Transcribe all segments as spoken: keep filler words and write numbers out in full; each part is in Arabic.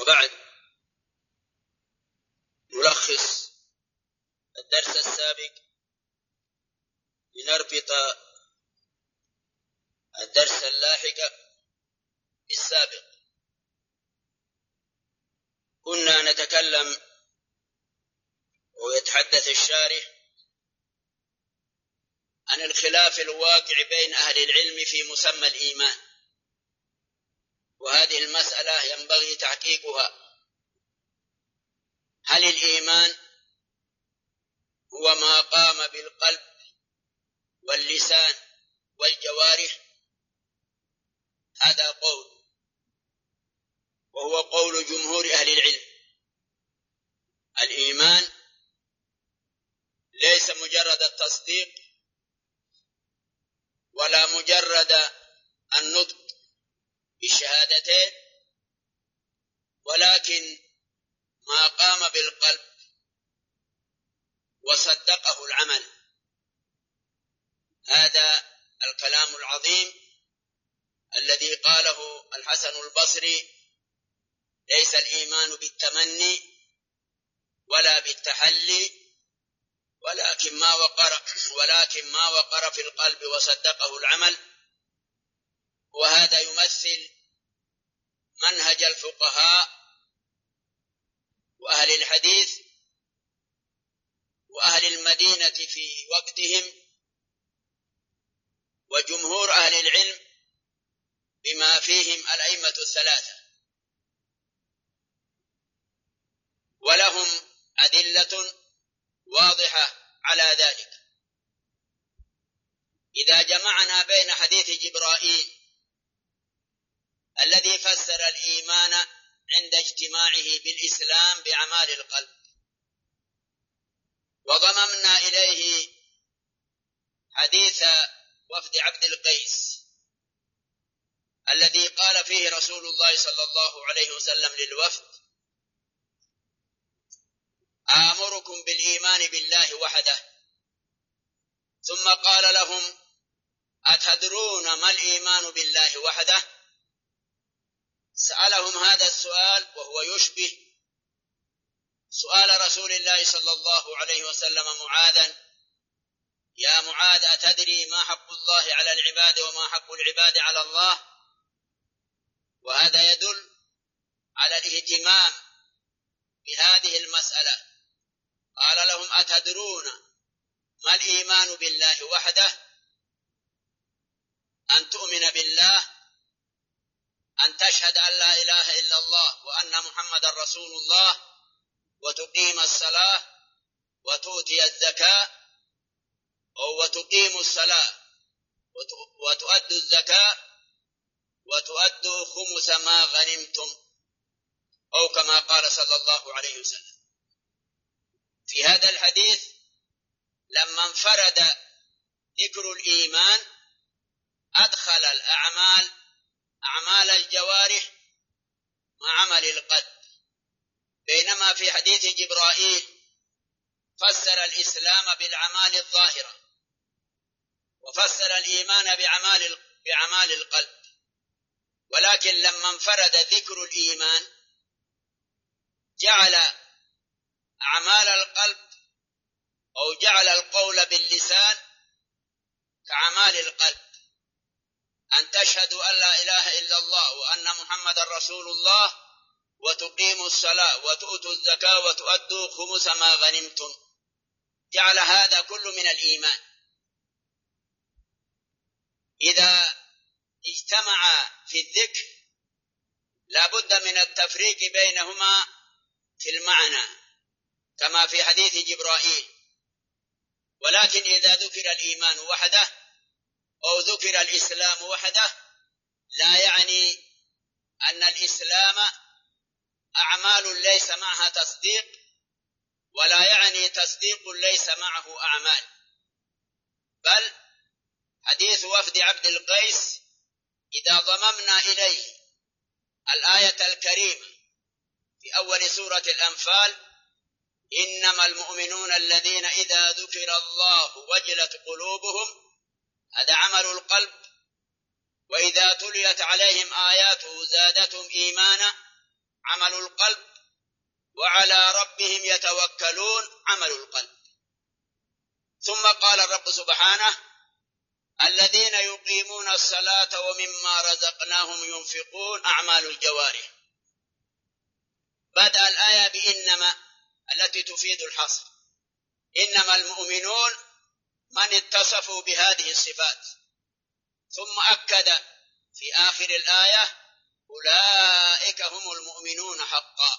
وبعد، نلخص الدرس السابق لنربط الدرس اللاحق بالسابق. كنا نتكلم ويتحدث الشارح عن الخلاف الواقع بين أهل العلم في مسمى الإيمان، وهذه المسألة ينبغي تحقيقها. هل الإيمان هو ما قام بالقلب واللسان والجوارح؟ هذا قول، وهو قول جمهور أهل العلم. الإيمان ليس مجرد التصديق ولا مجرد النطق بالشهادتين، ولكن ما قام بالقلب وصدقه العمل. هذا الكلام العظيم الذي قاله الحسن البصري: ليس الإيمان بالتمني ولا بالتحلي، ولكن ما وقر ولكن ما وقر في القلب وصدقه العمل. وهذا يمثل منهج الفقهاء وأهل الحديث وأهل المدينة في وقتهم، وجمهور أهل العلم بما فيهم الأئمة الثلاثة، ولهم أدلة واضحة على ذلك. إذا جمعنا بين حديث جبرائيل الذي فسر الإيمان عند اجتماعه بالإسلام بأعمال القلب، وضممنا إليه حديث وفد عبد القيس الذي قال فيه رسول الله صلى الله عليه وسلم للوفد: آمركم بالإيمان بالله وحده. ثم قال لهم: أتدرون ما الإيمان بالله وحده؟ سألهم هذا السؤال وهو يشبه سؤال رسول الله صلى الله عليه وسلم معاذا: يا معاذ، أتدري ما حق الله على العباد وما حق العباد على الله؟ وهذا يدل على الاهتمام بهذه المسألة. قال لهم: أتدرون ما الإيمان بالله وحده؟ أن تؤمن بالله، أن تشهد أن لا إله إلا الله وأن محمد رسول الله، وتقيم الصلاة وتؤتي الزكاة، أو وتقيم الصلاة وتؤدي الزكاة وتؤدوا خمس ما غنمتم، أو كما قال صلى الله عليه وسلم. في هذا الحديث لما انفرد ذكر الإيمان أدخل الأعمال أعمال الجوارح مع عمل القلب، بينما في حديث جبرائيل فسر الإسلام بالأعمال الظاهرة وفسر الإيمان بأعمال بأعمال القلب. ولكن لما انفرد ذكر الإيمان جعل أعمال القلب أو جعل القول باللسان كأعمال القلب: أن تشهدوا أن لا إله إلا الله وأن محمد رسول الله، وتقيموا الصلاة وتؤتوا الزكاة وتؤدوا خمس ما غنمتم. جعل هذا كل من الإيمان. إذا اجتمع في الذكر لا بد من التفريق بينهما في المعنى كما في حديث جبرائيل. ولكن إذا ذكر الإيمان وحده أو ذكر الإسلام وحده لا يعني أن الإسلام أعمال ليس معها تصديق، ولا يعني تصديق ليس معه أعمال. بل حديث وفد عبد القيس إذا ضممنا إليه الآية الكريمة في أول سورة الأنفال: إنما المؤمنون الذين إذا ذكر الله وجلت قلوبهم، هذا عمل القلب. وإذا تليت عليهم آياته زادتهم إيمانا عمل القلب، وعلى ربهم يتوكلون عمل القلب. ثم قال الرب سبحانه: الذين يقيمون الصلاة ومما رزقناهم ينفقون أعمال الجوارح. بدأ الآية بإنما التي تفيد الحصر، إنما المؤمنون من اتصفوا بهذه الصفات، ثم أكد في آخر الآية: أولئك هم المؤمنون حقا.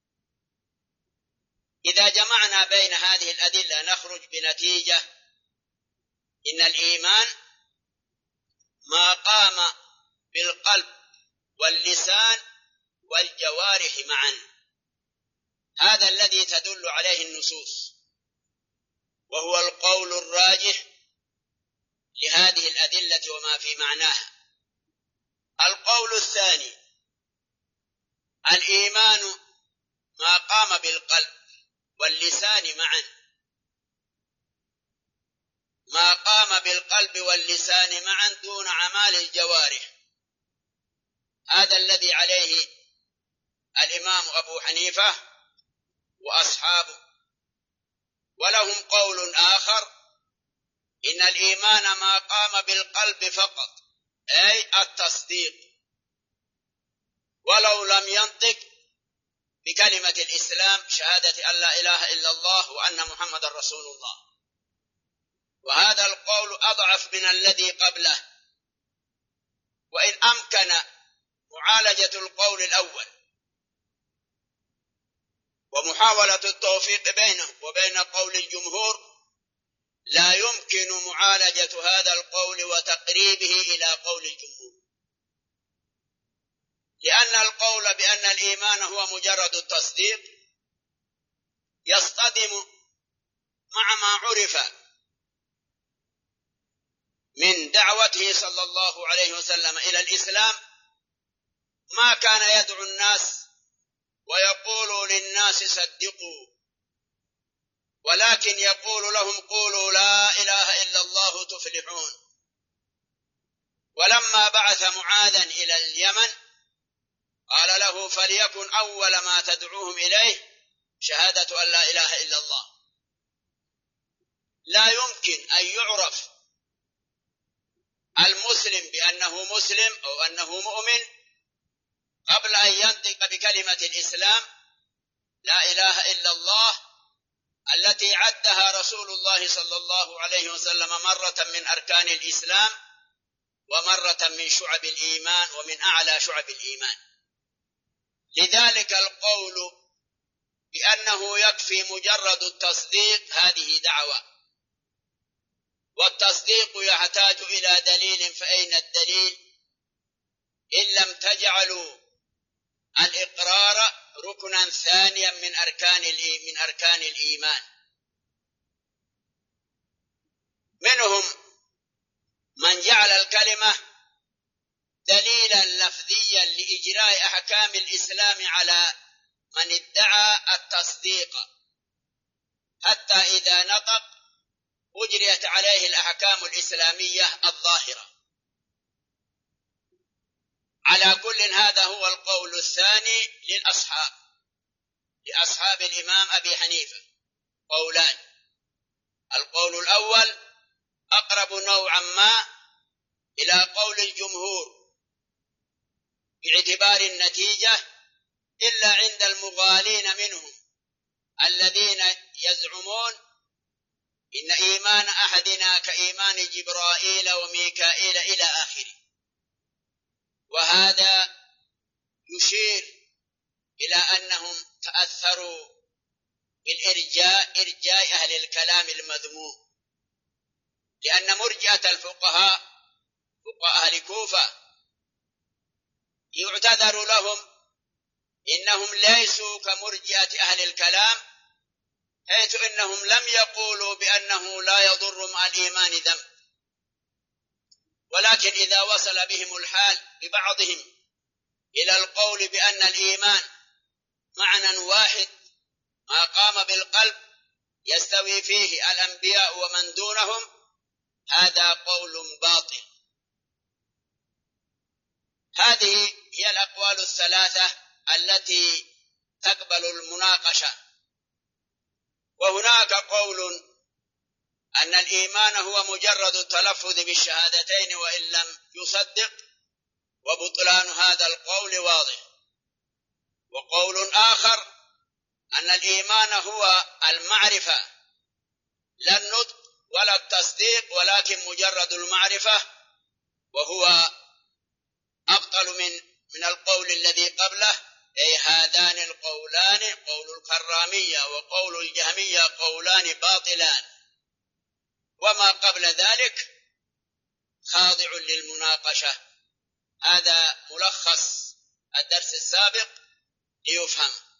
إذا جمعنا بين هذه الأدلة نخرج بنتيجة: إن الإيمان ما قام بالقلب واللسان والجوارح معا، هذا الذي تدل عليه النصوص، وهو القول الراجح لهذه الأدلة وما في معناها. القول الثاني: الإيمان ما قام بالقلب واللسان معا، ما قام بالقلب واللسان معا دون أعمال الجوارح، هذا الذي عليه الإمام أبو حنيفة وأصحابه. ولهم قول آخر: إن الإيمان ما قام بالقلب فقط، أي التصديق، ولو لم ينطق بكلمة الإسلام شهادة أن لا إله إلا الله وأن محمد رسول الله. وهذا القول أضعف من الذي قبله، وإن أمكن معالجة القول الأول ومحاولة التوفيق بينه وبين قول الجمهور، لا يمكن معالجة هذا القول وتقريبه إلى قول الجمهور، لأن القول بأن الإيمان هو مجرد التصديق يصطدم مع ما عرف من دعوته صلى الله عليه وسلم إلى الإسلام. ما كان يدعو الناس ويقول للناس صدقوا، ولكن يقول لهم قولوا لا إله إلا الله تفلحون. ولما بعث معاذا إلى اليمن قال له: فليكن أول ما تدعوهم إليه شهادة أن لا إله إلا الله. لا يمكن أن يعرف المسلم بأنه مسلم أو أنه مؤمن قبل أن ينطق بكلمة الإسلام لا إله إلا الله، التي عدها رسول الله صلى الله عليه وسلم مرة من أركان الإسلام ومرة من شعب الإيمان ومن أعلى شعب الإيمان. لذلك القول بأنه يكفي مجرد التصديق هذه دعوة، والتصديق يحتاج إلى دليل، فأين الدليل إن لم تجعلوا الإقرار ركنا ثانيا من أركان من أركان الإيمان. منهم من جعل الكلمة دليلا لفظيا لإجراء أحكام الإسلام على من ادعى التصديق، حتى إذا نطق أجريت عليه الأحكام الإسلامية الظاهرة. على كل هذا هو القول الثاني للأصحاب لأصحاب الإمام أبي حنيفة قولان: القول الأول أقرب نوعا ما إلى قول الجمهور باعتبار النتيجة، إلا عند المغالين منهم الذين يزعمون إن إيمان أحدنا كإيمان جبرائيل وميكائيل إلى آخره. وهذا يشير إلى أنهم تأثروا بالإرجاء، إرجاء أهل الكلام المذموم، لأن مرجئة الفقهاء فقهاء أهل كوفة يعتذر لهم إنهم ليسوا كمرجئة أهل الكلام، حيث إنهم لم يقولوا بأنه لا يضر مع الإيمان ذنب، ولكن إذا وصل بهم الحال ببعضهم إلى القول بأن الإيمان معنى واحد ما قام بالقلب يستوي فيه الأنبياء ومن دونهم، هذا قول باطل. هذه هي الأقوال الثلاثة التي تقبل المناقشة. وهناك قول أن الإيمان هو مجرد التلفظ بالشهادتين وإن لم يصدق، وبطلان هذا القول واضح. وقول آخر أن الإيمان هو المعرفة لا النطق ولا التصديق، ولكن مجرد المعرفة، وهو أبطل من من القول الذي قبله. أي هذان القولان، قول الكرامية وقول الجهمية، قولان باطلان، وما قبل ذلك خاضع للمناقشة. هذا ملخص الدرس السابق ليفهم.